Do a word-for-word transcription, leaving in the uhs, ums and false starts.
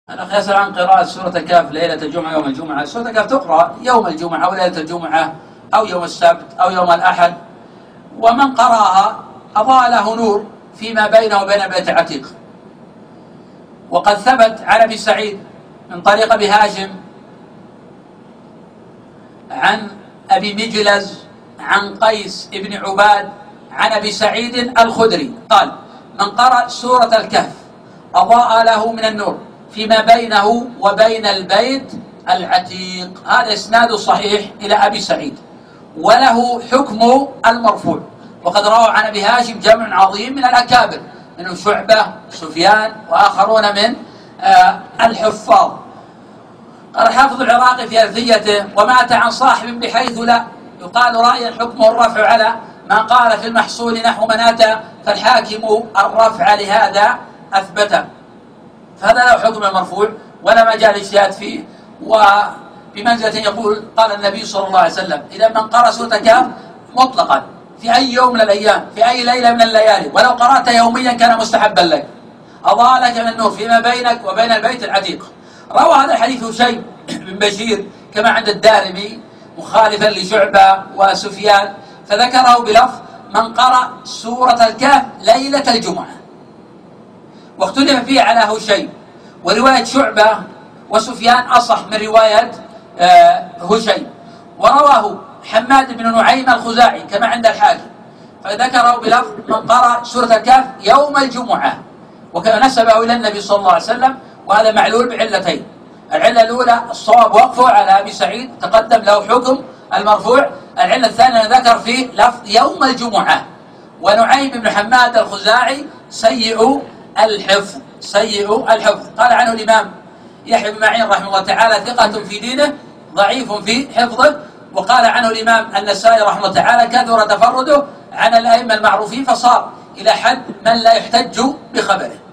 الأخ يسأل عن قراءة سورة الكهف ليلة الجمعة يوم الجمعة. سورة الكهف تقرأ يوم الجمعة أو ليلة الجمعة أو يوم السبت أو يوم الأحد، ومن قرأها أضاء له نور فيما بينه وبين البيت العتيق. وقد ثبت عن أبي سعيد من طريق أبي هاشم عن أبي مجلز عن قيس بن عباد عن أبي سعيد الخدري قال: من قرأ سورة الكهف أضاء له من النور فيما بينه وبين البيت العتيق. هذا إسناد صحيح إلى أبي سعيد وله حكم المرفوع. وقد روى عن أبي هاشم جمع عظيم من الأكابر منهم شعبة سفيان وآخرون من آه الحفاظ. قال حافظ العراقي في ألفيته: ومات عن صاحب بحيث لا يقال رأيا حكمه الرفع على ما قال في المحصول نحو من أتى، فالحاكم الرفع لهذا أثبته. فهذا له حكم المرفوع ولا مجال اجتهاد فيه، وبمنزلة يقول قال النبي صلى الله عليه وسلم: إذا من قرأ سورة الكهف مطلقا في أي يوم من الأيام في أي ليلة من الليالي ولو قرأت يوميا كان مستحبا لك، أضاء لك من النور فيما بينك وبين البيت العتيق. روى هذا الحديث هشيم بن بشير كما عند الدارمي مخالفا لشعبة وسفيان، فذكره بلفظ من قرأ سورة الكهف ليلة الجمعة، واختلف فيه على هشيم. ورواية شعبة وسفيان أصح من رواية آه هشيم. ورواه حماد بن نعيم الخزاعي كما عند الحاكم فذكره بلفظ من قرأ سورة الكهف يوم الجمعة، ونسبه إلى النبي صلى الله عليه وسلم. وهذا معلول بعلتين: العلة الأولى الصواب وقفه على أبي سعيد تقدم له حكم المرفوع، العلة الثانية ذكر فيه لفظ يوم الجمعة. ونعيم بن حماد الخزاعي سيء الحفظ سيء الحفظ قال عنه الإمام يحيى بن معين رحمه الله تعالى: ثقة في دينه ضعيف في حفظه. وقال عنه الإمام النسائي رحمه الله تعالى: كثر تفرده عن الأئمة المعروفين فصار إلى حد من لا يحتج بخبره.